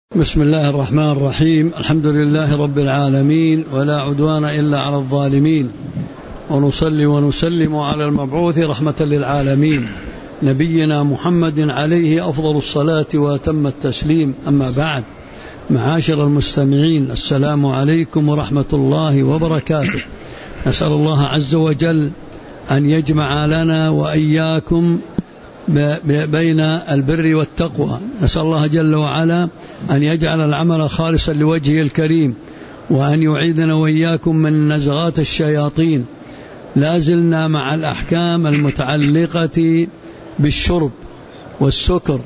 بسم الله الرحمن الرحيم. الحمد لله رب العالمين، ولا عدوان إلا على الظالمين، ونصلي ونسلم على المبعوث رحمة للعالمين نبينا محمد عليه أفضل الصلاة وأتم التسليم. أما بعد، معاشر المستمعين، السلام عليكم ورحمة الله وبركاته. نسأل الله عز وجل أن يجمع لنا وإياكم بين البر والتقوى. نسأل الله جل وعلا أن يجعل العمل خالصا لوجهه الكريم، وأن يعيذنا وإياكم من نزغات الشياطين. لازلنا مع الأحكام المتعلقة بالشرب والسكر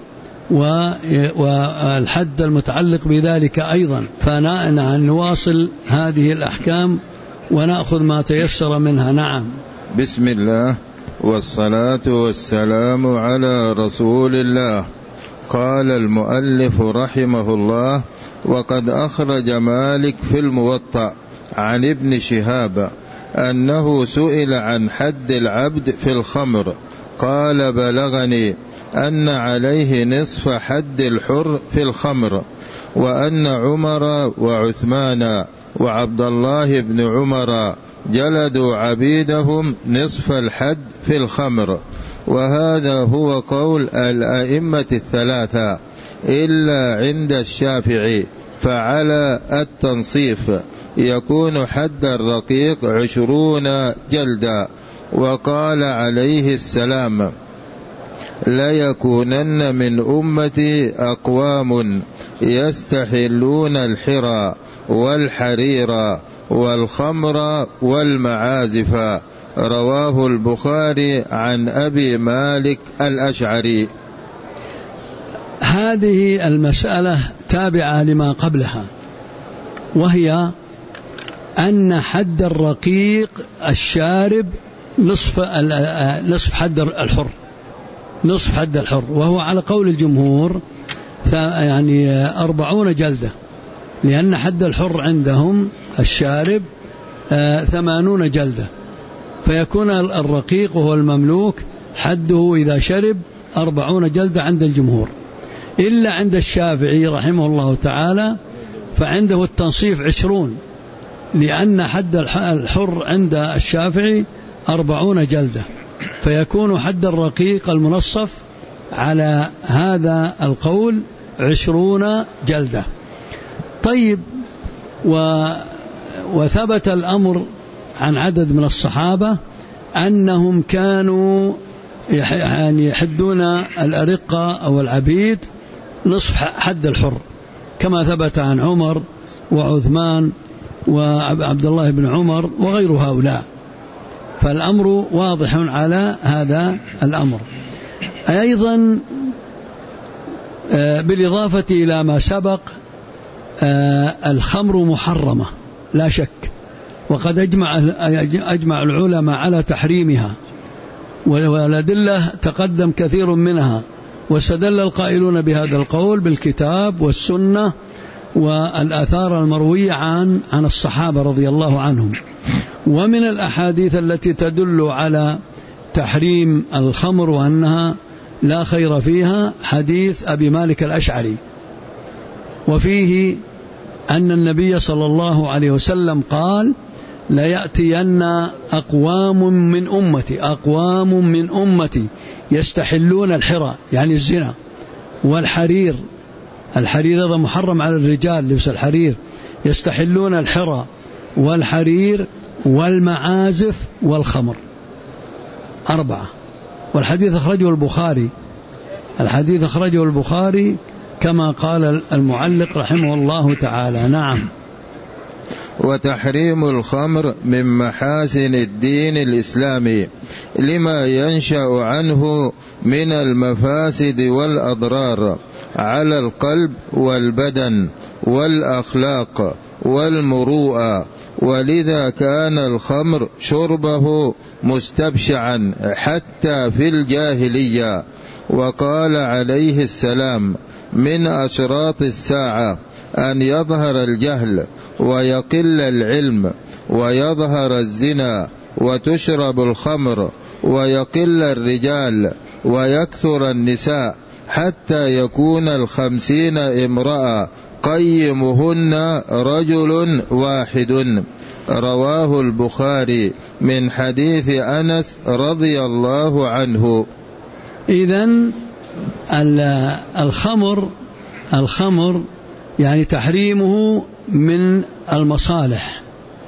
والحد المتعلق بذلك أيضا، فنواصل هذه الأحكام ونأخذ ما تيسر منها. نعم. بسم الله والصلاة والسلام على رسول الله. قال المؤلف رحمه الله: وقد أخرج مالك في الموطأ عن ابن شهاب أنه سئل عن حد العبد في الخمر، قال: بلغني أن عليه نصف حد الحر في الخمر، وأن عمر وعثمان وعبد الله بن عمر جلدوا عبيدهم نصف الحد في الخمر. وهذا هو قول الأئمة الثلاثة إلا عند الشافعي، فعلى التنصيف يكون حد الرقيق 20 جلدا. وقال عليه السلام: ليكونن من أمتي أقوام يستحلون الحرى والحرير والخمر والمعازف. رواه البخاري عن أبي مالك الأشعري. هذه المسألة تابعة لما قبلها، وهي أن حد الرقيق الشارب نصف حد الحر، نصف حد الحر، وهو على قول الجمهور 40 جلدة، لأن حد الحر عندهم الشارب 80 جلدة، فيكون الرقيق وهو المملوك حده إذا شرب 40 جلدة عند الجمهور. إلا عند الشافعي رحمه الله تعالى فعنده التنصيف 20، لأن حد الحر عند الشافعي 40 جلدة، فيكون حد الرقيق المنصف على هذا القول 20 جلدة. طيب، وثبت الأمر عن عدد من الصحابة أنهم كانوا يحدون الأرقة أو العبيد نصف حد الحر، كما ثبت عن عمر وعثمان وعبد الله بن عمر وغير هؤلاء. فالأمر واضح على هذا الأمر. أيضا بالإضافة إلى ما سبق، الخمر محرمة لا شك، وقد أجمع العلماء على تحريمها، والأدلة تقدم كثير منها، واستدل القائلون بهذا القول بالكتاب والسنة والآثار المروية عن الصحابة رضي الله عنهم. ومن الأحاديث التي تدل على تحريم الخمر وأنها لا خير فيها حديث أبي مالك الأشعري، وفيه أن النبي صلى الله عليه وسلم قال: ليأتين أقوام من أمتي يستحلون الحرى، يعني الزنا، والحرير، الحرير هذا محرم على الرجال، لبس الحرير، يستحلون الحرى والحرير والمعازف والخمر، 4. والحديث أخرجه البخاري كما قال المعلق رحمه الله تعالى. نعم. وتحريم الخمر من محاسن الدين الإسلامي لما ينشأ عنه من المفاسد والأضرار على القلب والبدن والأخلاق والمروءة، ولذا كان الخمر شربه مستبشعا حتى في الجاهلية. وقال عليه السلام: من أشراط الساعة أن يظهر الجهل ويقل العلم ويظهر الزنا وتشرب الخمر ويقل الرجال ويكثر النساء، حتى يكون 50 امرأة قيمهن رجل واحد. رواه البخاري من حديث أنس رضي الله عنه. إذن الخمر يعني تحريمه من المصالح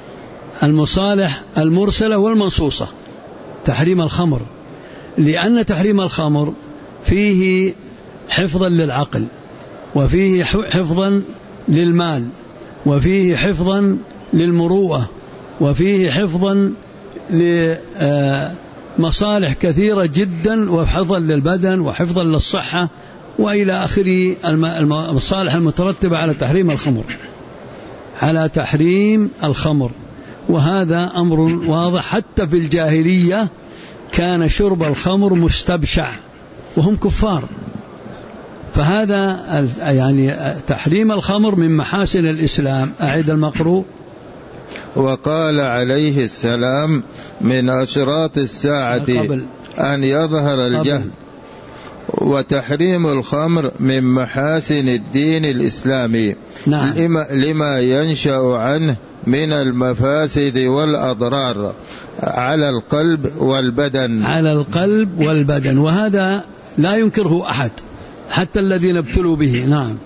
المرسلة والمنصوصة، تحريم الخمر، لأن تحريم الخمر فيه حفظا للعقل، وفيه حفظا للمال، وفيه حفظا للمروءة، وفيه حفظا لمصالح كثيرة جدا، وحفظا للبدن وحفظا للصحة وإلى آخر المصالح المترتبة على تحريم الخمر. وهذا أمر واضح، حتى في الجاهلية كان شرب الخمر مستبشع وهم كفار. فهذا يعني تحريم الخمر من محاسن الإسلام. أعيد المقروء. وقال عليه السلام من أشراط الساعة أن يظهر الجهل. وتحريم الخمر من محاسن الدين الإسلامي. نعم. لما ينشأ عنه من المفاسد والأضرار على القلب والبدن. وهذا لا ينكره أحد حتى الذين ابتلوا به. نعم.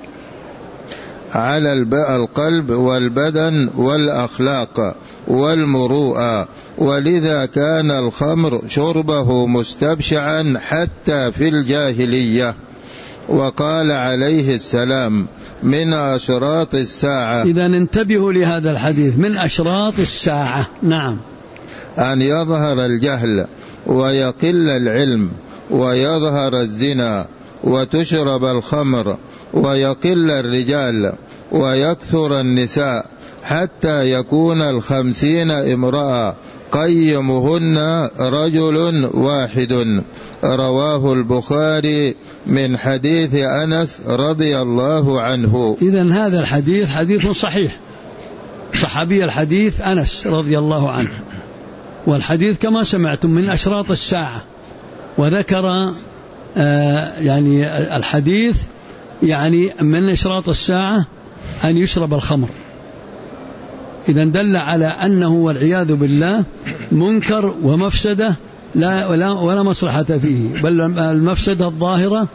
على القلب والبدن والأخلاق والمروءة. ولذا كان الخمر شربه مستبشعا حتى في الجاهلية. وقال عليه السلام من أشراط الساعة. إذا انتبهوا لهذا الحديث، من أشراط الساعة. نعم. أن يظهر الجهل ويقل العلم ويظهر الزنا وتشرب الخمر ويقل الرجال ويكثر النساء حتى يكون 50 امرأة قيمهن رجل واحد. رواه البخاري من حديث أنس رضي الله عنه. إذن هذا الحديث حديث صحيح، صحابي الحديث أنس رضي الله عنه، والحديث كما سمعتم من أشراط الساعة. وذكر يعني الحديث يعني من أشراط الساعة أن يشرب الخمر. إذن دل على أنه والعياذ بالله منكر ومفسدة ولا مصلحة فيه، بل المفسدة الظاهرة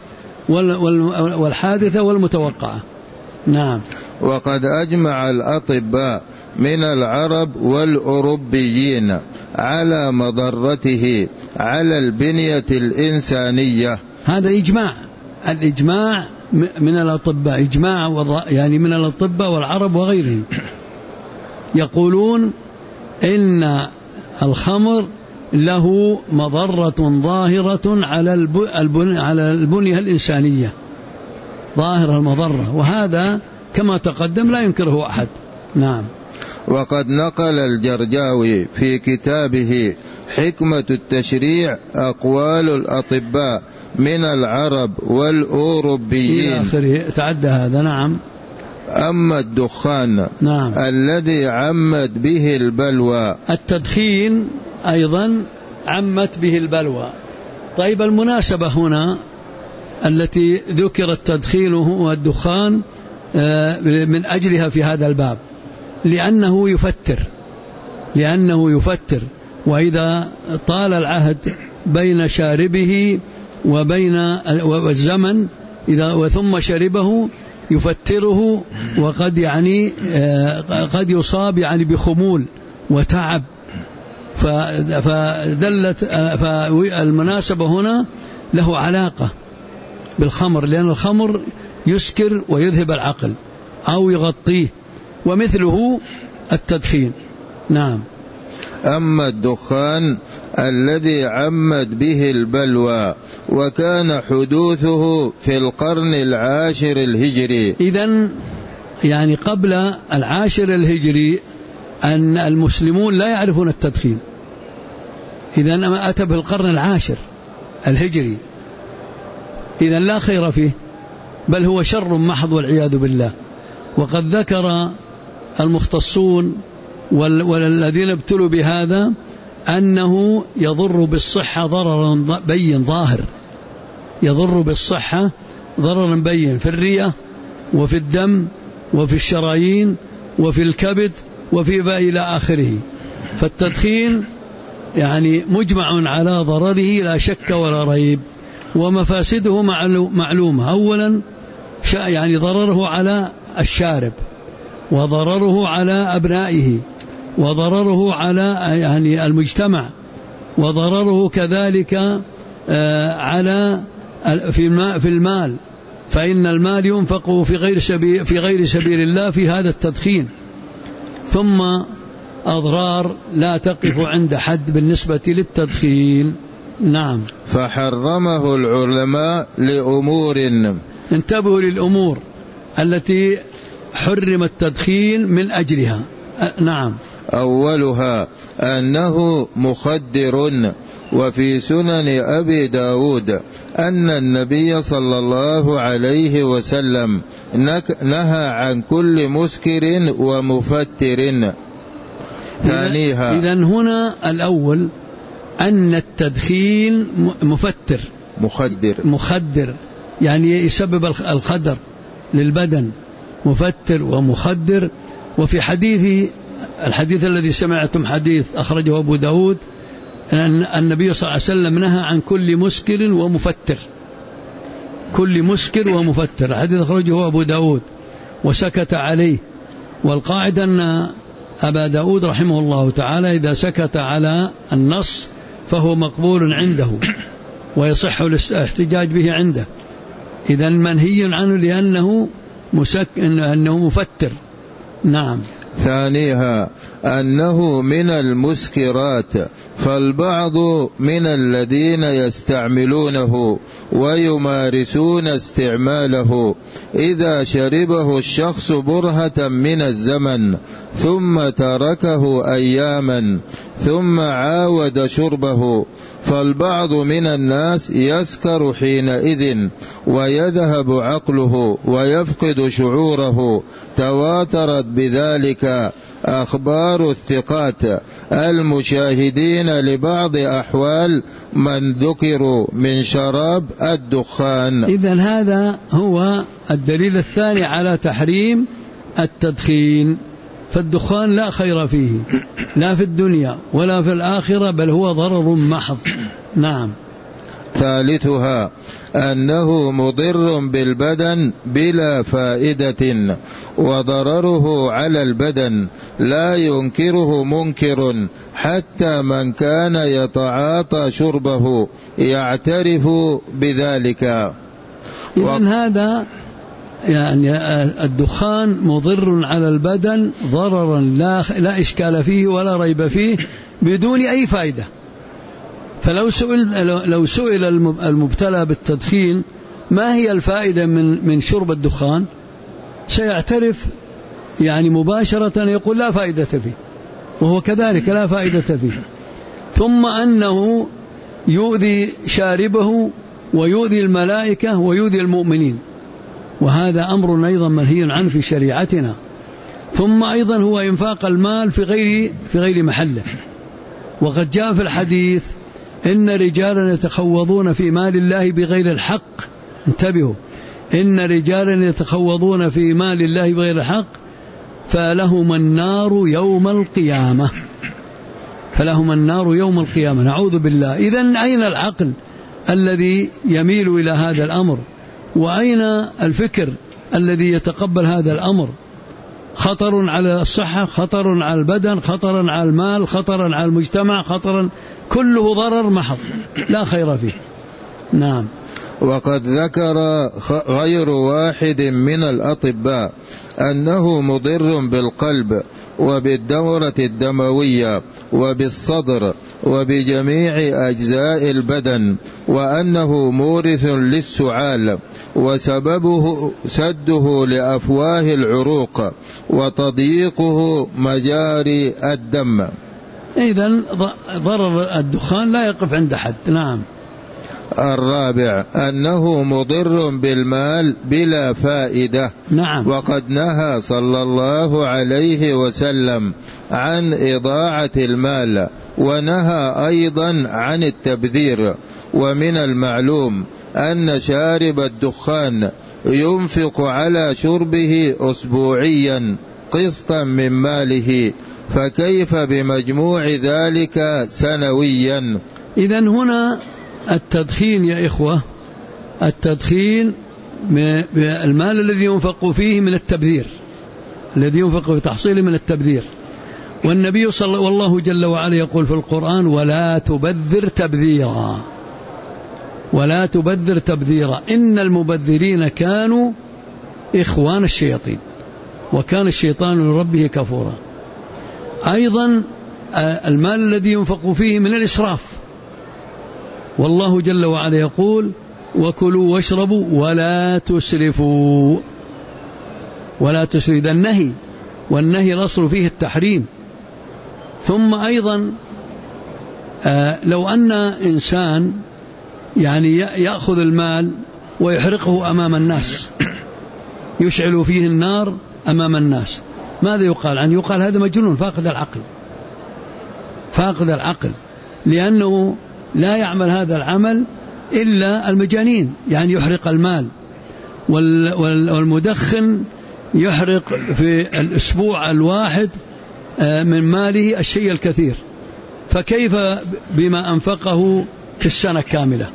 والحادثة والمتوقعة. نعم. وقد أجمع الأطباء من العرب والأوروبيين على مضرته على البنية الإنسانية. هذا الإجماع من الأطباء، إجماع يعني من الأطباء والعرب وغيرهم، يقولون إن الخمر له مضرة ظاهرة على البنية الإنسانية، ظاهر المضرة، وهذا كما تقدم لا ينكره أحد. نعم. وقد نقل الجرجاوي في كتابه حكمة التشريع أقوال الأطباء من العرب والأوروبيين إلى آخره، تعدى هذا. نعم. أما الدخان نعم. الذي عمت به البلوى. التدخين أيضا عمت به البلوى. طيب، المناسبة هنا التي ذكر التدخين والدخان من أجلها في هذا الباب لأنه يفتر، وإذا طال العهد بين شاربه وبين الزمن ثم شربه يفتره، وقد قد يصاب بخمول وتعب. فالمناسبة هنا له علاقة بالخمر، لأن الخمر يسكر ويذهب العقل أو يغطيه، ومثله التدخين. نعم. أما الدخان الذي عمت به البلوى وكان حدوثه في القرن 10 الهجري. إذن يعني قبل 10 الهجري أن المسلمون لا يعرفون التدخين. إذن أما أتى في القرن 10 الهجري، إذن لا خير فيه، بل هو شر محض والعياذ بالله. وقد ذكر المختصون والذين ابتلوا بهذا أنه يضر بالصحة ضررا بين ظاهر، يضر بالصحة ضررا بين في الرئة وفي الدم وفي الشرايين وفي الكبد وفي إلى آخره. فالتدخين يعني مجمع على ضرره لا شك ولا ريب، ومفاسده معلومة. أولا يعني ضرره على الشارب، وضرره على أبنائه، وضرره على يعني المجتمع، وضرره كذلك على في المال، فإن المال ينفق في غير سبيل الله في هذا التدخين. ثم أضرار لا تقف عند حد بالنسبة للتدخين. نعم. فحرمه العلماء لأمور. انتبهوا للأمور التي حرم التدخين من أجلها. نعم. أولها أنه مخدر. وفي سنن أبي داود أن النبي صلى الله عليه وسلم نهى عن كل مسكر ومفتر. ثانيها، إذن هنا الأول أن التدخين مخدر يعني يسبب الخدر للبدن، مفتر ومخدر. وفي الحديث الذي سمعتم حديث أخرجه أبو داود أن النبي صلى الله عليه وسلم نهى عن كل مسكر ومفتر، كل مسكر ومفتر. الحديث أخرجه أبو داود وسكت عليه. والقاعدة أن أبا داود رحمه الله تعالى إذا سكت على النص فهو مقبول عنده ويصح الاحتجاج به عنده. إذن منهي عنه لأنه مفتر. نعم. ثانيها أنه من المسكرات، فالبعض من الذين يستعملونه ويمارسون استعماله إذا شربه الشخص برهة من الزمن ثم تركه أياما ثم عاود شربه، فالبعض من الناس يسكر حينئذ ويذهب عقله ويفقد شعوره. تواترت بذلك أخبار الثقات المشاهدين لبعض أحوال من ذكروا من شراب الدخان. إذن هذا هو الدليل الثاني على تحريم التدخين. فالدخان لا خير فيه لا في الدنيا ولا في الآخرة، بل هو ضرر محض. نعم. ثالثها أنه مضر بالبدن بلا فائدة، وضرره على البدن لا ينكره منكر، حتى من كان يتعاطى شربه يعترف بذلك. إذن هذا يعني الدخان مضر على البدن ضررا لا إشكال فيه ولا ريب فيه بدون أي فائدة. فلو سئل المبتلى بالتدخين ما هي الفائدة من شرب الدخان سيعترف يعني مباشرة يقول لا فائدة فيه، وهو كذلك لا فائدة فيه. ثم أنه يؤذي شاربه ويؤذي الملائكة ويؤذي المؤمنين، وهذا أمر أيضا منهي عنه في شريعتنا. ثم أيضا هو إنفاق المال في غير محله. وقد جاء في الحديث إن رجالا يتخوضون في مال الله بغير الحق. انتبهوا، إن رجالا يتخوضون في مال الله بغير الحق فلهم النار يوم القيامة. فلهم النار يوم القيامة، نعوذ بالله. إذن أين العقل الذي يميل إلى هذا الأمر؟ وأين الفكر الذي يتقبل هذا الأمر؟ خطر على الصحة، خطر على البدن، خطر على المال، خطر على المجتمع، خطر كله ضرر محض لا خير فيه. نعم. وقد ذكر غير واحد من الأطباء أنه مضر بالقلب وبالدورة الدموية وبالصدر وبجميع أجزاء البدن، وأنه مورث للسعال، وسببه سده لأفواه العروق وتضييقه مجاري الدم. إذن ضرر الدخان لا يقف عند حد. نعم. الرابع أنه مضر بالمال بلا فائدة. نعم. وقد نهى صلى الله عليه وسلم عن إضاعة المال، ونهى أيضا عن التبذير. ومن المعلوم أن شارب الدخان ينفق على شربه أسبوعيا قسطا من ماله، فكيف بمجموع ذلك سنويا؟ إذن هنا التدخين يا إخوة، التدخين المال الذي ينفق فيه من التبذير، الذي ينفق في تحصيله من التبذير. والنبي والله جل وعلا يقول في القرآن: ولا تبذر تبذيرا، ولا تبذر تبذيرا، إن المبذرين كانوا إخوان الشياطين وكان الشيطان لربه كفورا. أيضا المال الذي ينفق فيه من الإسراف، والله جل وعلا يقول: وكلوا واشربوا ولا تسرفوا، ولا تسرفوا، ده النهي، والنهي الأصل فيه التحريم. ثم أيضا لو أن إنسان يعني يأخذ المال ويحرقه أمام الناس، يشعل فيه النار أمام الناس، ماذا يقال عنه؟ يقال هذا مجنون فاقد العقل، فاقد العقل، لأنه لا يعمل هذا العمل إلا المجانين، يعني يحرق المال. والمدخن يحرق في الأسبوع الواحد من ماله الشيء الكثير، فكيف بما أنفقه في السنة كاملة؟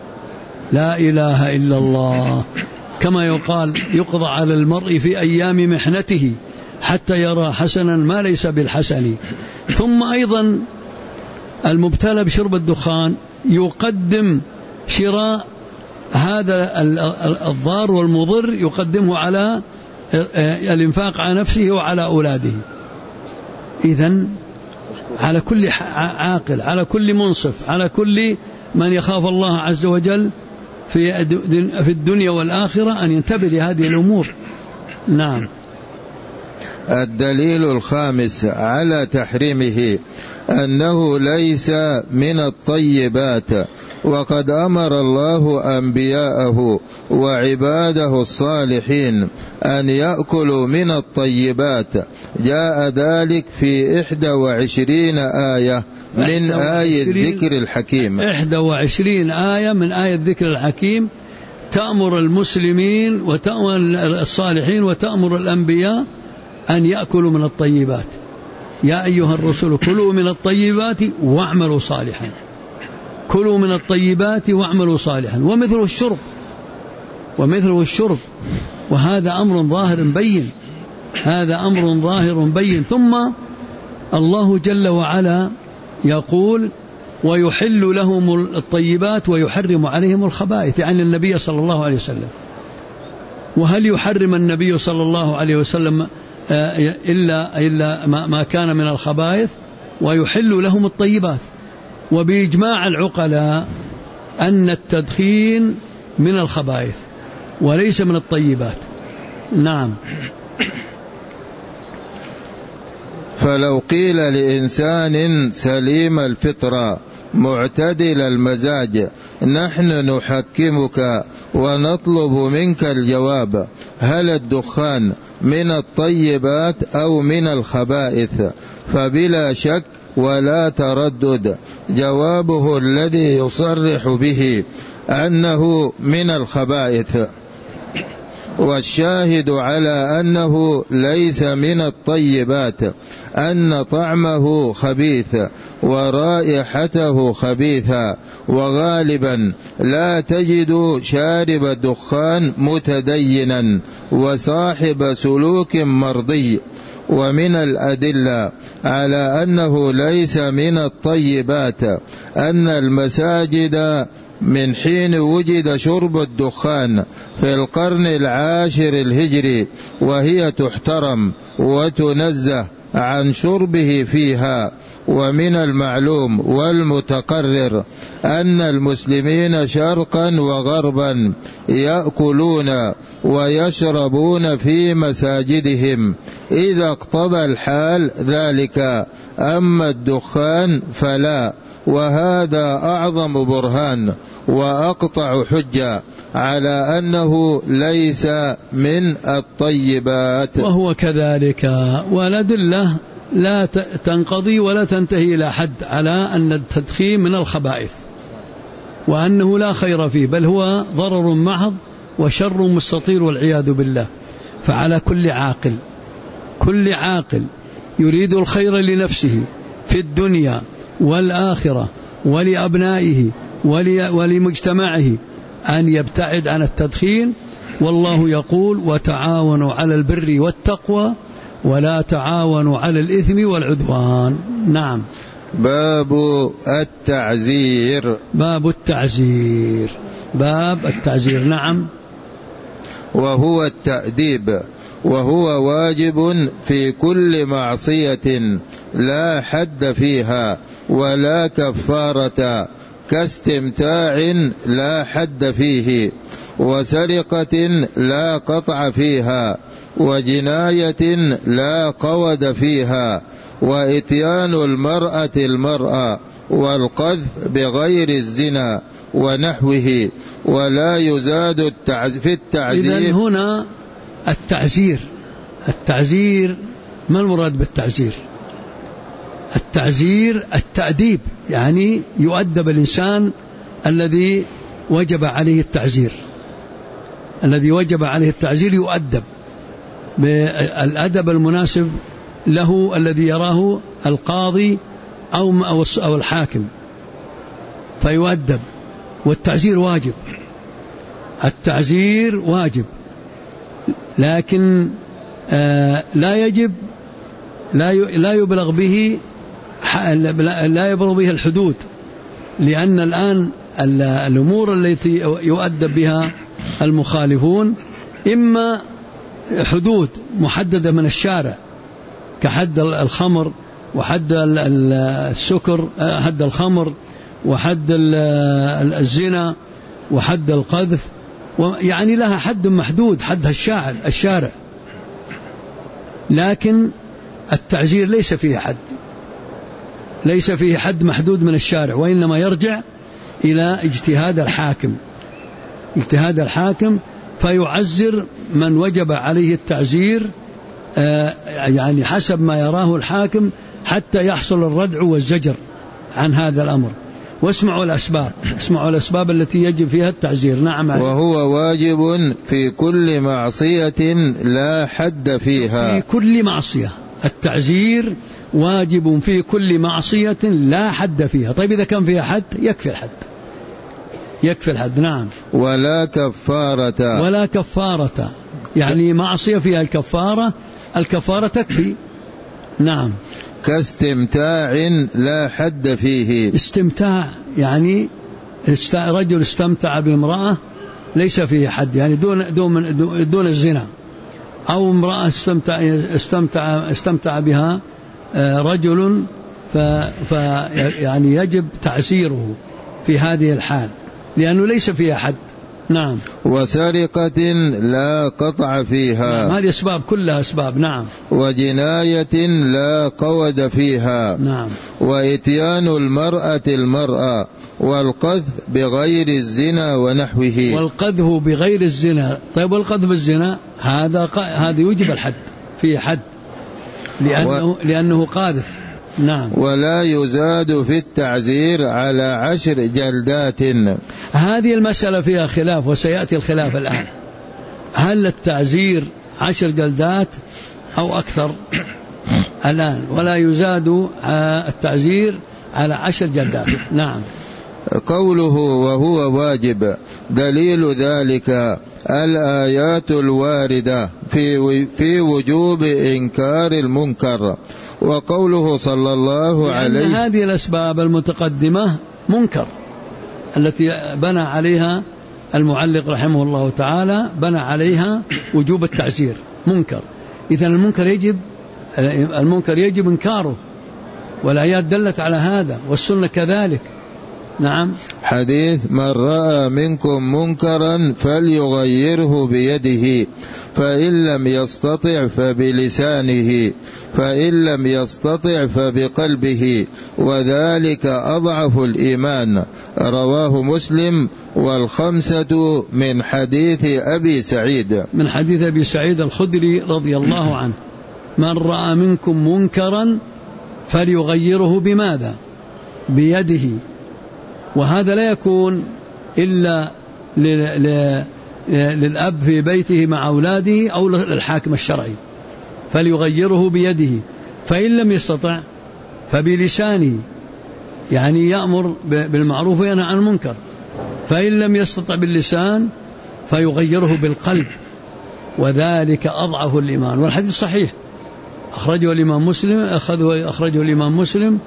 لا إله إلا الله. كما يقال: يقضى على المرء في أيام محنته حتى يرى حسنا ما ليس بالحسن. ثم أيضا المبتلى بشرب الدخان يقدم شراء هذا الضار والمضر، يقدمه على الإنفاق على نفسه وعلى أولاده. إذن على كل عاقل، على كل منصف، على كل من يخاف الله عز وجل في الدنيا والآخرة أن ينتبه لهذه الأمور. نعم. الدليل الخامس على تحريمه أنه ليس من الطيبات، وقد أمر الله أنبياءه وعباده الصالحين أن يأكلوا من الطيبات. جاء ذلك في 21 آية من آية الذكر الحكيم. 21 آية من آية الذكر الحكيم تأمر المسلمين وتأمر الصالحين وتأمر الأنبياء أن يأكلوا من الطيبات. يا أيها الرسل كلوا من الطيبات واعملوا صالحا، كلوا من الطيبات واعملوا صالحا. ومثله الشرب، ومثله الشرب، وهذا أمر ظاهر بين، هذا أمر ظاهر بين. ثم الله جل وعلا يقول: ويحل لهم الطيبات ويحرم عليهم الخبائث، يعني النبي صلى الله عليه وسلم. وهل يحرم النبي صلى الله عليه وسلم إلا ما كان من الخبائث؟ ويحل لهم الطيبات. وبإجماع العقلاء أن التدخين من الخبائث وليس من الطيبات. نعم. فلو قيل لإنسان سليم الفطرة معتدل المزاج: نحن نحكمك ونطلب منك الجواب، هل الدخان من الطيبات أو من الخبائث؟ فبلا شك ولا تردد جوابه الذي يصرح به أنه من الخبائث. والشاهد على أنه ليس من الطيبات أن طعمه خبيث ورائحته خبيثة، وغالبا لا تجد شارب الدخان متدينا وصاحب سلوك مرضي. ومن الأدلة على أنه ليس من الطيبات أن المساجد من حين وجد شرب الدخان في القرن 10 الهجري وهي تحترم وتنزه عن شربه فيها. ومن المعلوم والمتقرر أن المسلمين شرقا وغربا يأكلون ويشربون في مساجدهم إذا اقتضى الحال ذلك، أما الدخان فلا. وهذا أعظم برهان وأقطع حجة على أنه ليس من الطيبات. وهو كذلك، والأدلة لا تنقضي ولا تنتهي إلى حد على أن التدخين من الخبائث، وأنه لا خير فيه، بل هو ضرر محض وشر مستطير والعياذ بالله. فعلى كل عاقل يريد الخير لنفسه في الدنيا والآخرة ولأبنائه ولمجتمعه أن يبتعد عن التدخين. والله يقول: وتعاونوا على البر والتقوى ولا تعاونوا على الإثم والعدوان. نعم. باب التعزير. باب التعزير. نعم. وهو التأديب، وهو واجب في كل معصية لا حد فيها ولا كفارة، كاستمتاع لا حد فيه، وسرقة لا قطع فيها، وجناية لا قود فيها، وإتيان المرأة، والقذف بغير الزنا ونحوه، ولا يزاد في التعزير. إذن هنا التعزير ما المراد بالتعزير؟ التعزير التأديب، يعني يؤدب الإنسان الذي وجب عليه التعزير يؤدب بالأدب المناسب له الذي يراه القاضي أو الحاكم، فيؤدب. والتعزير واجب، لكن لا يبلغ به الحدود، لأن الآن الأمور التي يؤدب بها المخالفون إما حدود محددة من الشارع كحد الخمر وحد السكر، حد الخمر وحد الزنا وحد القذف، يعني لها حد محدود، حدها الشارع. لكن التعزير ليس فيه حد محدود من الشارع، وإنما يرجع إلى اجتهاد الحاكم فيعزر من وجب عليه التعزير يعني حسب ما يراه الحاكم، حتى يحصل الردع والزجر عن هذا الأمر. واسمعوا الأسباب التي يجب فيها التعزير. نعم. وهو واجب في كل معصية لا حد فيها. في كل معصية التعزير واجب في كل معصية لا حد فيها. طيب إذا كان فيها حد يكفي الحد. نعم. ولا كفارة، يعني معصية فيها الكفارة تكفي. نعم. كاستمتاع لا حد فيه. استمتاع يعني رجل استمتع بامرأة ليس فيه حد، يعني دون الزنا، أو امرأة استمتع بها رجل يعني يجب تعزيره في هذه الحال لأنه ليس فيها حد. نعم. وسرقة لا قطع فيها. نعم. هذه أسباب كلها أسباب. نعم. وجناية لا قود فيها. نعم. وإتيان المرأة، والقذف بغير الزنا ونحوه. والقذف بغير الزنا. طيب والقذف بالزنا هذا يوجب الحد، فيه حد لأنه قاذف. نعم. ولا يزاد في التعزير على 10 جلدات. هذه المسألة فيها خلاف، وسيأتي الخلاف الآن. هل التعزير 10 جلدات أو أكثر الآن؟ ولا يزاد التعزير على 10 جلدات. نعم. قوله وهو واجب دليل ذلك الآيات الواردة في وجوب إنكار المنكر، وقوله صلى الله عليه وسلم. هذه الأسباب المتقدمة منكر التي بنى عليها المعلق رحمه الله تعالى، بنى عليها وجوب التعزير منكر. إذن المنكر يجب إنكاره، والآيات دلت على هذا والسنة كذلك. نعم. حديث من رأى منكم منكرا فليغيره بيده، فإن لم يستطع فبلسانه، فإن لم يستطع فبقلبه، وذلك أضعف الإيمان. رواه مسلم والخمسة من حديث أبي سعيد الخدري رضي الله عنه: من رأى منكم منكرا فليغيره بماذا؟ بيده. وهذا لا يكون إلا للأب في بيته مع أولاده أو للحاكم الشرعي، فليغيره بيده، فإن لم يستطع فبلسانه، يعني يأمر بالمعروف وينهى عن المنكر، فإن لم يستطع باللسان فيغيره بالقلب، وذلك أضعف الإيمان. والحديث صحيح، أخرجه الإمام مسلم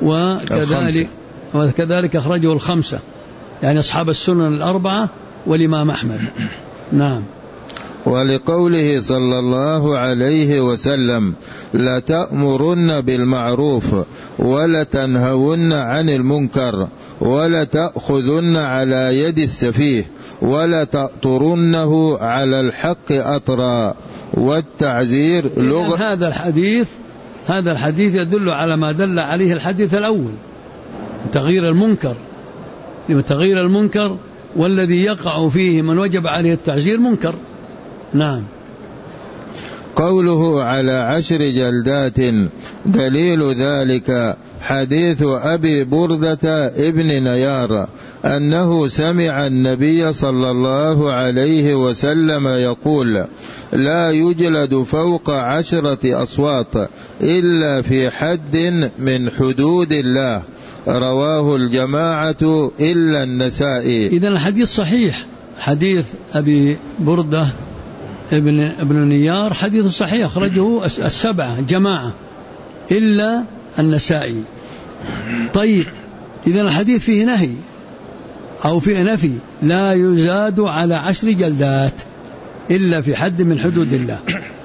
وكذلك أخرجه الخمسة، يعني أصحاب السنن الأربعة والإمام أحمد. نعم. ولقوله صلى الله عليه وسلم: لتأمرن بالمعروف ولتنهون عن المنكر ولتأخذن على يد السفيه ولتأطرنه على الحق أطرا. والتعزير لغة. هذا الحديث يدل على ما دل عليه الحديث الأول، تغيير المنكر، والذي يقع فيه من وجب عليه التعزير منكر. نعم. قوله على 10 جلدات دليل ذلك حديث أبي بردة ابن نيار أنه سمع النبي صلى الله عليه وسلم يقول: لا يجلد فوق 10 أصوات إلا في حد من حدود الله. رواه الجماعة إلا النسائي. إذن الحديث صحيح، حديث أبي بردة ابن نيار حديث صحيح، أخرجه 7 جماعة إلا النسائي. طيب، إذن الحديث فيه نهي أو فيه نفي: لا يزاد على 10 جلدات إلا في حد من حدود الله.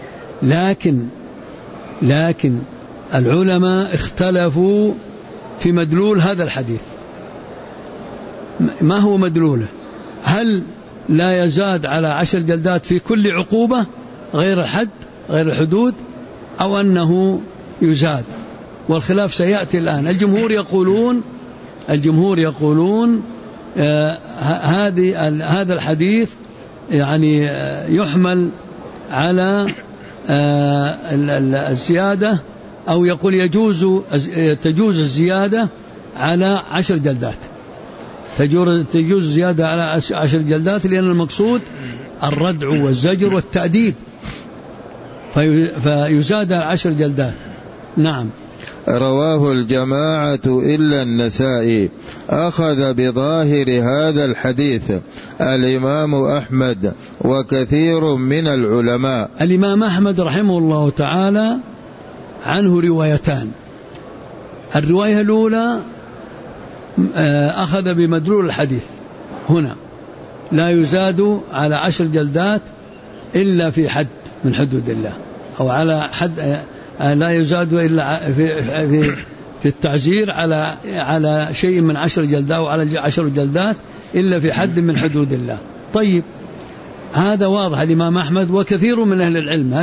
لكن العلماء اختلفوا في مدلول هذا الحديث. ما هو مدلوله؟ هل لا يزاد على 10 جلدات في كل عقوبة غير الحد، غير الحدود، أو أنه يزاد؟ والخلاف سيأتي الآن. الجمهور يقولون هذا الحديث يعني يحمل على الزيادة، أو يقول تجوز الزيادة على 10 جلدات، تجوز الزيادة على 10 جلدات، لأن المقصود الردع والزجر والتأديب، فيزاد على 10 جلدات. نعم. رواه الجماعة إلا النسائي. أخذ بظاهر هذا الحديث الإمام أحمد وكثير من العلماء. الإمام أحمد رحمه الله تعالى عنه روايتان. الرواية الأولى أخذ بمدلول الحديث هنا: لا يزاد على 10 جلدات إلا في حد من حدود الله، أو على حد لا يزاد إلا في التعزير على شيء من 10 جلدات أو على 10 جلدات إلا في حد من حدود الله. طيب، هذا واضح الإمام أحمد وكثير من أهل العلم.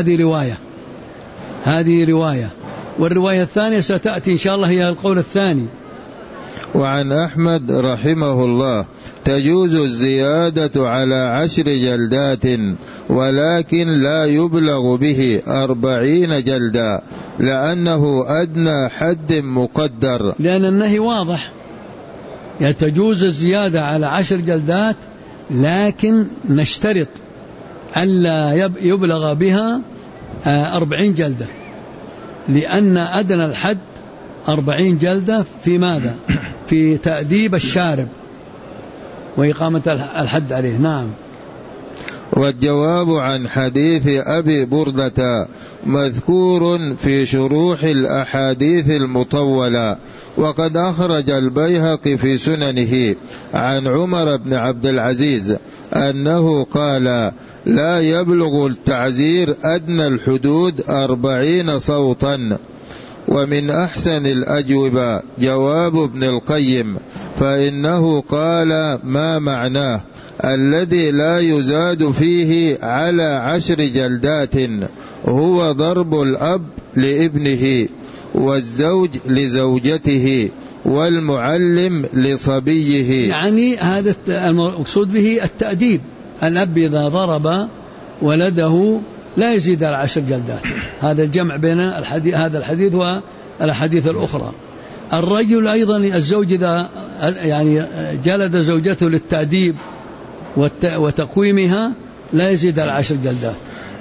هذه رواية. والرواية الثانية ستأتي إن شاء الله، هي القول الثاني. وعن أحمد رحمه الله: تجوز الزيادة على 10 جلدات ولكن لا يبلغ به 40 جلدا، لأنه أدنى حد مقدر. لأن النهي واضح، تجوز الزيادة على 10 جلدات، لكن نشترط ألا يبلغ بها 40 جلدة، لأن أدنى الحد 40 جلدة في ماذا؟ في تأديب الشارب وإقامة الحد عليه. نعم. والجواب عن حديث أبي بردة مذكور في شروح الأحاديث المطولة، وقد أخرج البيهقي في سننه عن عمر بن عبد العزيز أنه قال: لا يبلغ التعزير أدنى الحدود 40 صوتا. ومن أحسن الأجوبة جواب ابن القيم، فإنه قال ما معناه: الذي لا يزاد فيه على 10 جلدات هو ضرب الأب لابنه، والزوج لزوجته، والمعلم لصبيه. يعني هذا المقصود به التأديب. الأب إذا ضرب ولده لا يزيد على 10 جلدات. هذا الجمع بين هذا الحديث والحديث الأخرى. الرجل أيضا، الزوج إذا يعني جلد زوجته للتأديب وتقويمها لا يزيد على 10 جلدات.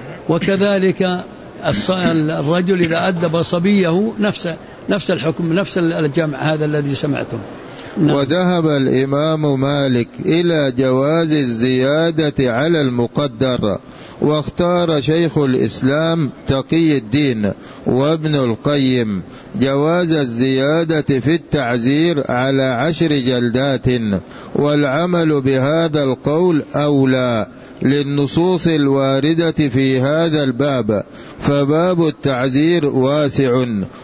وكذلك الرجل إذا أدب صبيه نفس الحكم، نفس الجمع هذا الذي سمعتم. نعم. وذهب الإمام مالك إلى جواز الزيادة على المقدر، واختار شيخ الإسلام تقي الدين وابن القيم جواز الزيادة في التعزير على 10 جلدات، والعمل بهذا القول أولى للنصوص الواردة في هذا الباب، فباب التعزير واسع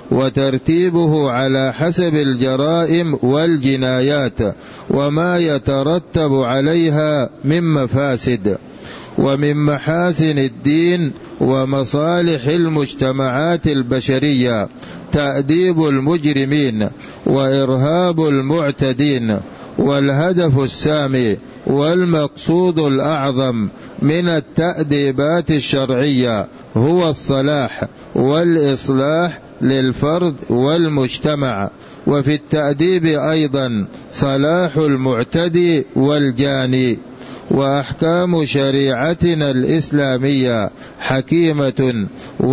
وترتيبه على حسب الجرائم والجنايات وما يترتب عليها من مفاسد. ومن محاسن الدين ومصالح المجتمعات البشرية تأديب المجرمين وإرهاب المعتدين، والهدف السامي والمقصود الأعظم من التأديبات الشرعية هو الصلاح والإصلاح للفرد والمجتمع، وفي التأديب أيضا صلاح المعتدي والجاني. وأحكام شريعتنا الإسلامية حكيمة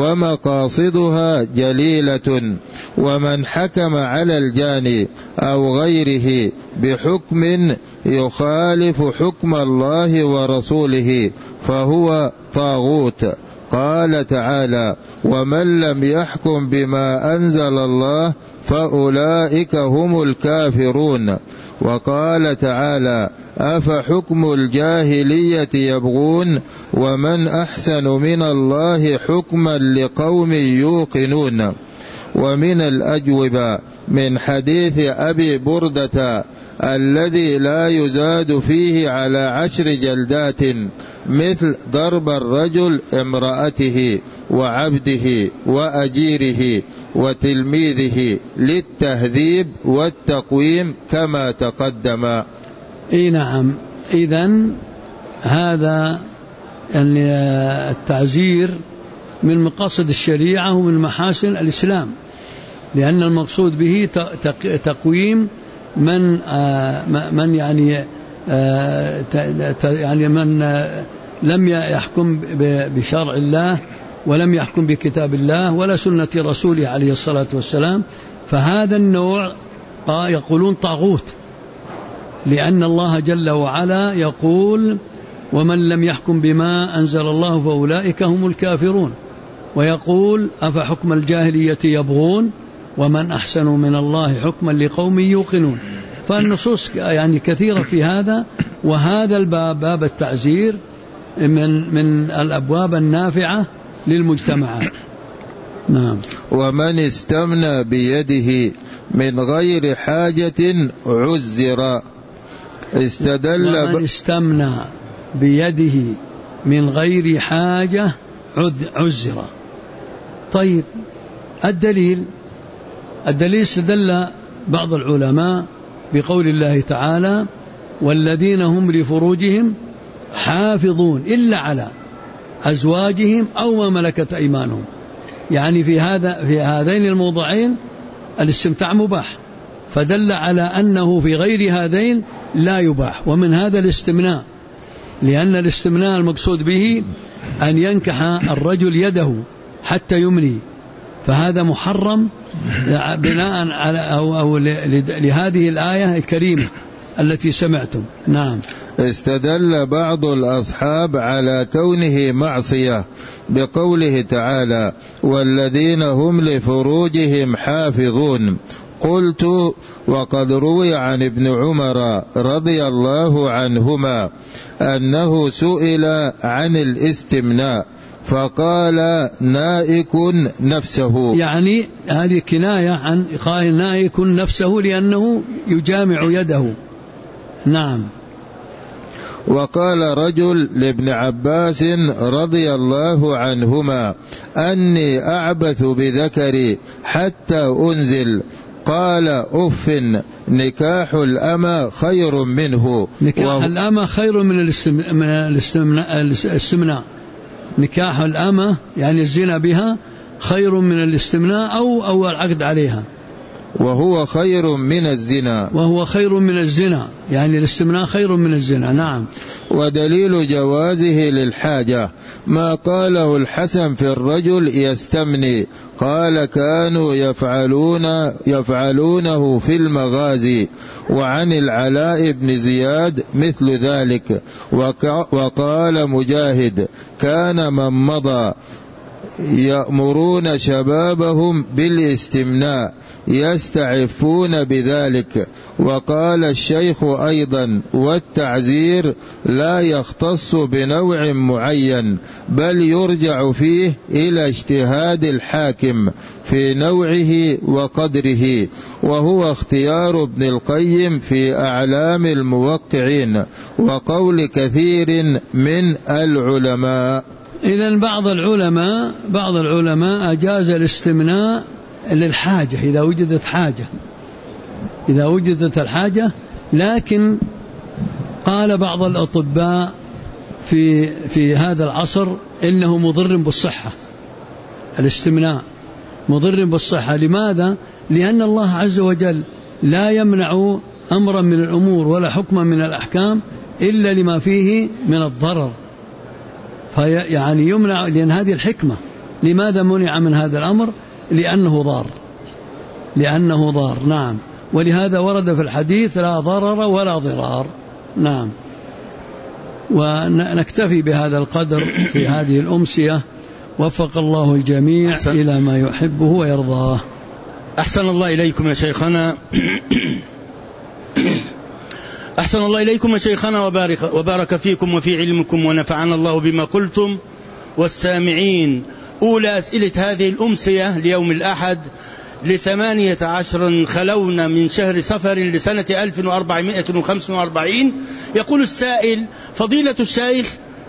ومقاصدها جليلة، ومن حكم على الجاني أو غيره بحكم يخالف حكم الله ورسوله فهو طاغوت. قال تعالى: ومن لم يحكم بما أنزل الله فأولئك هم الكافرون. وقال تعالى: أفحكم الجاهلية يبغون ومن أحسن من الله حكما لقوم يوقنون. ومن الأجوبة من حديث أبي بردة الذي لا يزاد فيه على 10 جلدات مثل ضرب الرجل امرأته وعبده وأجيره وتلميذه للتهذيب والتقويم كما تقدم. نعم. إذن هذا التعزير من مقاصد الشريعة ومن محاسن الإسلام، لأن المقصود به تقويم من يعني من لم يحكم بشرع الله ولم يحكم بكتاب الله ولا سنة رسوله عليه الصلاة والسلام، فهذا النوع يقولون طاغوت، لأن الله جل وعلا يقول: ومن لم يحكم بما أنزل الله فأولئك هم الكافرون. ويقول: أفحكم الجاهلية يبغون ومن أحسن من الله حكما لقوم يوقنون. فالنصوص يعني كثيرة في هذا. وهذا الباب، باب التعزير، من الأبواب النافعة للمجتمعات. نعم. ومن استمنى بيده من غير حاجة عزر. ومن استمنى بيده من غير حاجة عزر. طيب، الدليل استدل بعض العلماء بقول الله تعالى: والذين هم لفروجهم حافظون إلا على أزواجهم أو ما ملكت أيمانهم. يعني في هذين الموضعين الاستمتاع مباح، فدل على أنه في غير هذين لا يباح. ومن هذا الاستمناء، لأن الاستمناء المقصود به أن ينكح الرجل يده حتى يمني، فهذا محرم بناء على أو لهذه الآية الكريمة التي سمعتم. نعم. استدل بعض الأصحاب على كونه معصية بقوله تعالى: والذين هم لفروجهم حافظون. قلت: وقد روي عن ابن عمر رضي الله عنهما أنه سئل عن الاستمناء فقال: نائك نفسه. يعني هذه كناية عن قال نائك نفسه لأنه يجامع يده. نعم. وقال رجل لابن عباس رضي الله عنهما: أني أعبث بذكري حتى أنزل. قال: أف، نكاح الأمة خير منه. نكاح الأمة خير من الاستمناء. نكاح الأمة يعني الزنا بها خير من الاستمناء أو العقد عليها. وهو خير من الزنا. وهو خير من الزنا، يعني الاستمناء خير من الزنا. نعم. ودليل جوازه للحاجة ما قاله الحسن في الرجل يستمني، قال كانوا يفعلونه في المغازي. وعن العلاء بن زياد مثل ذلك. وقال مجاهد كان من مضى يأمرون شبابهم بالاستمناء يستعفون بذلك. وقال الشيخ أيضا والتعزير لا يختص بنوع معين، بل يرجع فيه إلى اجتهاد الحاكم في نوعه وقدره، وهو اختيار ابن القيم في أعلام الموقعين وقول كثير من العلماء. إذن بعض العلماء أجاز الاستمناء للحاجة إذا وجدت الحاجة، لكن قال بعض الأطباء في هذا العصر إنه مضر بالصحة، الاستمناء مضر بالصحة. لماذا؟ لأن الله عز وجل لا يمنع أمرا من الأمور ولا حكما من الأحكام إلا لما فيه من الضرر، يعني يمنع، لأن هذه الحكمة. لماذا منع من هذا الأمر؟ لأنه ضار. نعم. ولهذا ورد في الحديث لا ضرر ولا ضرار. نعم. ونكتفي بهذا القدر في هذه الأمسية، وفق الله الجميع إلى ما يحبه ويرضاه. أحسن الله إليكم يا شيخنا. أحسن الله إليكم يا شيخنا وبارك فيكم وفي علمكم، ونفعنا الله بما قلتم والسامعين. أولى أسئلة هذه الأمسية ليوم الأحد 18 خلونا من شهر صفر لسنة 1445. يقول السائل: فضيلة الشيخ،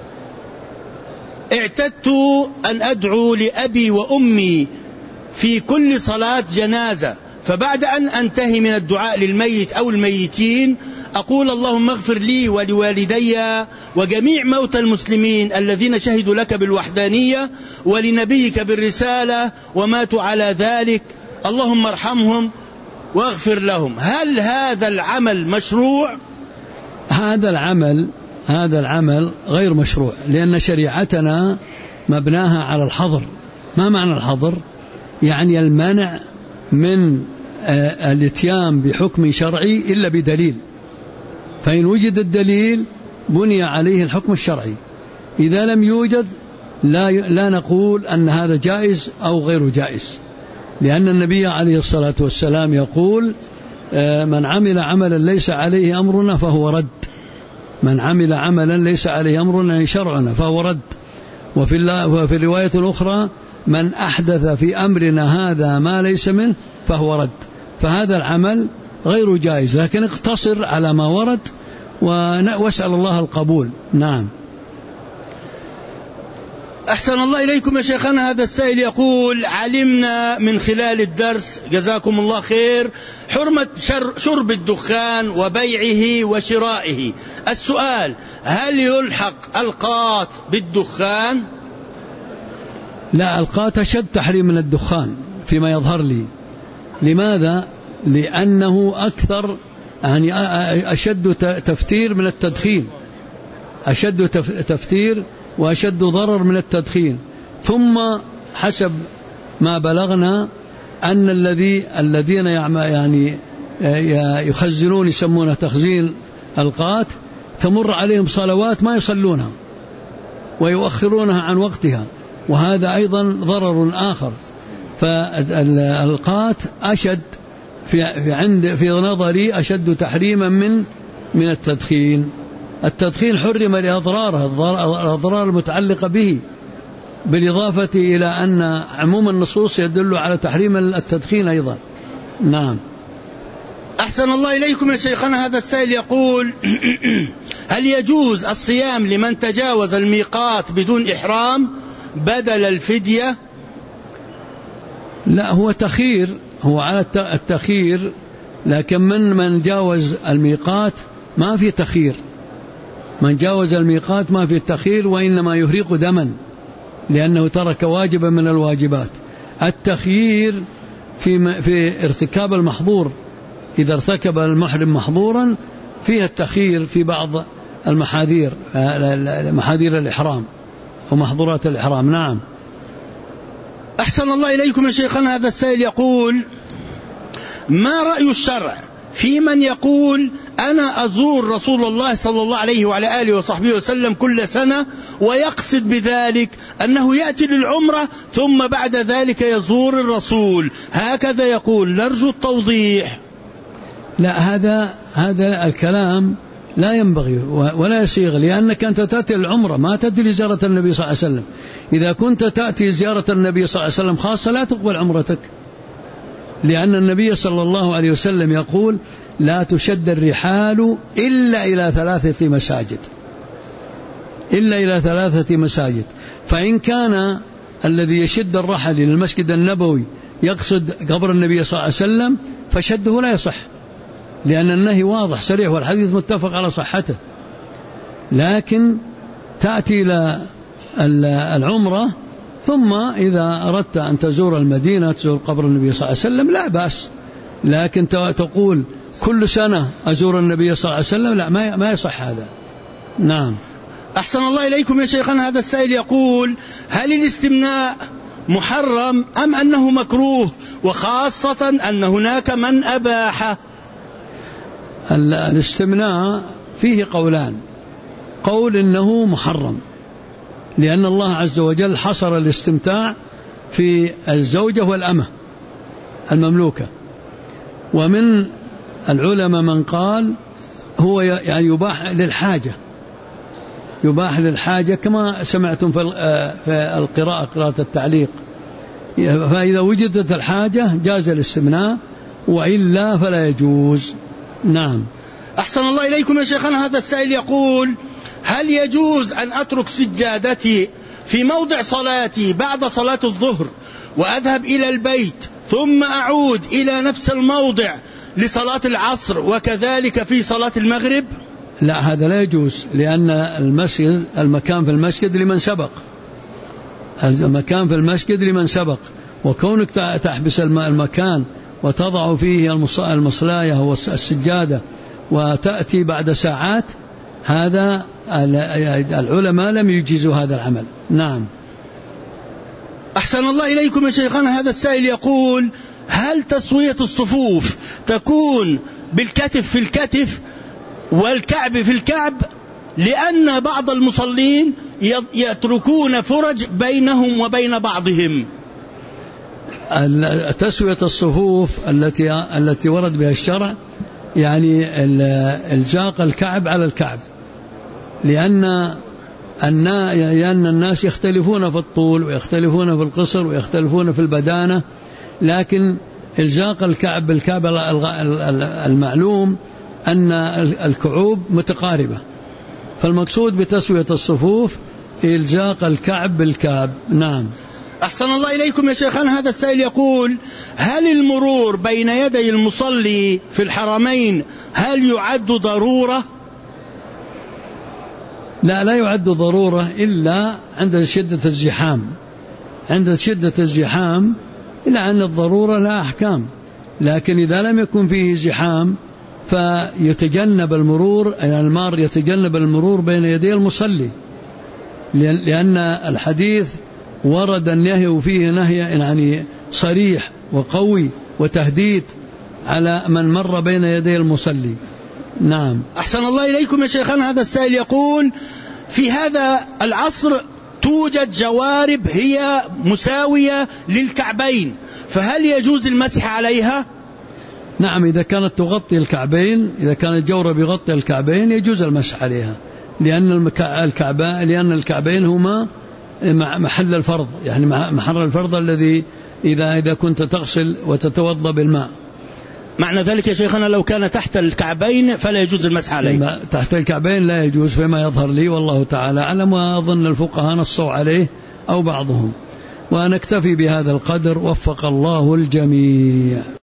اعتدت أن أدعو لأبي وأمي في كل صلاة جنازة، فبعد أن أنتهي من الدعاء للميت أو الميتين أقول اللهم اغفر لي ولوالدي وجميع موتى المسلمين الذين شهدوا لك بالوحدانية ولنبيك بالرسالة وماتوا على ذلك، اللهم ارحمهم واغفر لهم. هل هذا العمل مشروع؟ هذا العمل غير مشروع، لأن شريعتنا مبناها على الحظر. ما معنى الحظر؟ يعني المنع من الاتيان بحكم شرعي إلا بدليل، فإن وجد الدليل بني عليه الحكم الشرعي. إذا لم يوجد لا نقول أن هذا جائز أو غير جائز، لأن النبي عليه الصلاة والسلام يقول: من عمل عملا ليس عليه أمرنا فهو رد. من عمل عملا ليس عليه أمرنا شرعنا فهو رد. وفي الرواية الأخرى: من أحدث في أمرنا هذا ما ليس منه فهو رد. فهذا العمل غير جائز، لكن اقتصر على ما ورد واسأل الله القبول. نعم. أحسن الله إليكم يا شيخنا. هذا السائل يقول: علمنا من خلال الدرس جزاكم الله خير حرمة شرب الدخان وبيعه وشرائه. السؤال: هل يلحق القات بالدخان؟ لا، القات أشد تحريم من الدخان فيما يظهر لي. لماذا؟ لأنه أكثر، يعني أشد تفتير من التدخين، أشد تفتير وأشد ضرر من التدخين. ثم حسب ما بلغنا أن الذين يعني يخزنون يسمونه تخزين القات تمر عليهم صلوات ما يصلونها ويؤخرونها عن وقتها، وهذا أيضا ضرر آخر. فالقات أشد في نظري أشد تحريما من التدخين. التدخين حرم لأضراره، الأضرار المتعلقة به، بالإضافة إلى أن عموم النصوص يدل على تحريم التدخين أيضا. نعم. أحسن الله إليكم يا شيخنا. هذا السائل يقول: هل يجوز الصيام لمن تجاوز الميقات بدون إحرام بدل الفدية؟ لا، هو تخير، هو على التخير، لكن من جاوز الميقات ما في تخير. من جاوز الميقات ما في التخير، وإنما يهرق دما لأنه ترك واجبا من الواجبات. التخيير في ارتكاب المحظور، إذا ارتكب المحرم محظورا فيها التخيير في بعض المحاذير، محاذير الإحرام ومحظورات الإحرام. نعم. أحسن الله إليكم يا شيخنا. هذا السائل يقول: ما رأي الشرع في من يقول أنا أزور رسول الله صلى الله عليه وعلى آله وصحبه وسلم كل سنة، ويقصد بذلك أنه يأتي للعمرة ثم بعد ذلك يزور الرسول، هكذا يقول، نرجو التوضيح. لا، هذا الكلام لا ينبغي ولا يصيغ، لأنك أنت تأتي العمرة ما تأتي لزيارة النبي صلى الله عليه وسلم. إذا كنت تأتي زيارة النبي صلى الله عليه وسلم خاصة لا تقبل عمرتك، لأن النبي صلى الله عليه وسلم يقول: لا تشد الرحال إلا إلى 3 مساجد، إلا إلى 3 مساجد. فإن كان الذي يشد الرحل إلى المسجد النبوي يقصد قبر النبي صلى الله عليه وسلم فشده لا يصح، لأن النهي واضح صريح والحديث متفق على صحته. لكن تأتي إلى العمرة ثم إذا أردت أن تزور المدينة تزور قبر النبي صلى الله عليه وسلم لا بأس، لكن تقول كل سنة أزور النبي صلى الله عليه وسلم لا، ما يصح هذا. نعم. أحسن الله إليكم يا شيخنا. هذا السائل يقول: هل الاستمناء محرم أم أنه مكروه، وخاصة أن هناك من أباحه؟ الاستمناء فيه قولان: قول إنه محرم لأن الله عز وجل حصر الاستمتاع في الزوجة والأمة المملوكة، ومن العلماء من قال هو يعني يباح للحاجة، يباح للحاجة كما سمعتم في القراءة، قراءة التعليق، فإذا وجدت الحاجة جاز الاستمناء وإلا فلا يجوز. نعم. أحسن الله إليكم يا شيخنا. هذا السائل يقول: هل يجوز أن أترك سجادتي في موضع صلاتي بعد صلاة الظهر وأذهب إلى البيت ثم أعود إلى نفس الموضع لصلاة العصر وكذلك في صلاة المغرب؟ لا، هذا لا يجوز، لأن المكان في المسجد لمن سبق، المكان في المسجد لمن سبق، وكونك تحبس المكان وتضع فيه المصلاية والسجادة وتأتي بعد ساعات، هذا العلماء لم يجيزوا هذا العمل. نعم. أحسن الله إليكم يا شيخنا. هذا السائل يقول: هل تسوية الصفوف تكون بالكتف في الكتف والكعب في الكعب؟ لأن بعض المصلين يتركون فرج بينهم وبين بعضهم. تسوية الصفوف التي ورد بها الشرع يعني الزاق الكعب على الكعب، لأن الناس يختلفون في الطول ويختلفون في القصر ويختلفون في البدانة، لكن الزاق الكعب بالكعب المعلوم أن الكعوب متقاربة، فالمقصود بتسوية الصفوف إلزاق الكعب بالكعب. نعم. أحسن الله إليكم يا شيخنا. هذا السائل يقول: هل المرور بين يدي المصلي في الحرمين هل يعد ضرورة؟ لا يعد ضرورة إلا عند شدة الزحام، عند شدة الزحام، إلا أن الضرورة لها أحكام، لكن إذا لم يكن فيه زحام فيتجنب المرور، المار يتجنب المرور بين يدي المصلي، لأن الحديث ورد النهي فيه نهي يعني صريح وقوي وتهديد على من مر بين يدي المصلي. نعم. أحسن الله إليكم يا شيخنا. هذا السائل يقول: في هذا العصر توجد جوارب هي مساوية للكعبين، فهل يجوز المسح عليها؟ نعم، إذا كانت تغطي الكعبين، إذا كان الجورب يغطي الكعبين يجوز المسح عليها، لأن الكعبين هما محل الفرض، يعني محل الفرض الذي إذا كنت تغسل وتتوضأ بالماء. معنى ذلك يا شيخنا لو كان تحت الكعبين فلا يجوز المسح عليه؟ تحت الكعبين لا يجوز فيما يظهر لي، والله تعالى أعلم، وأظن الفقهاء نصوا عليه أو بعضهم. ونكتفي بهذا القدر، وفق الله الجميع.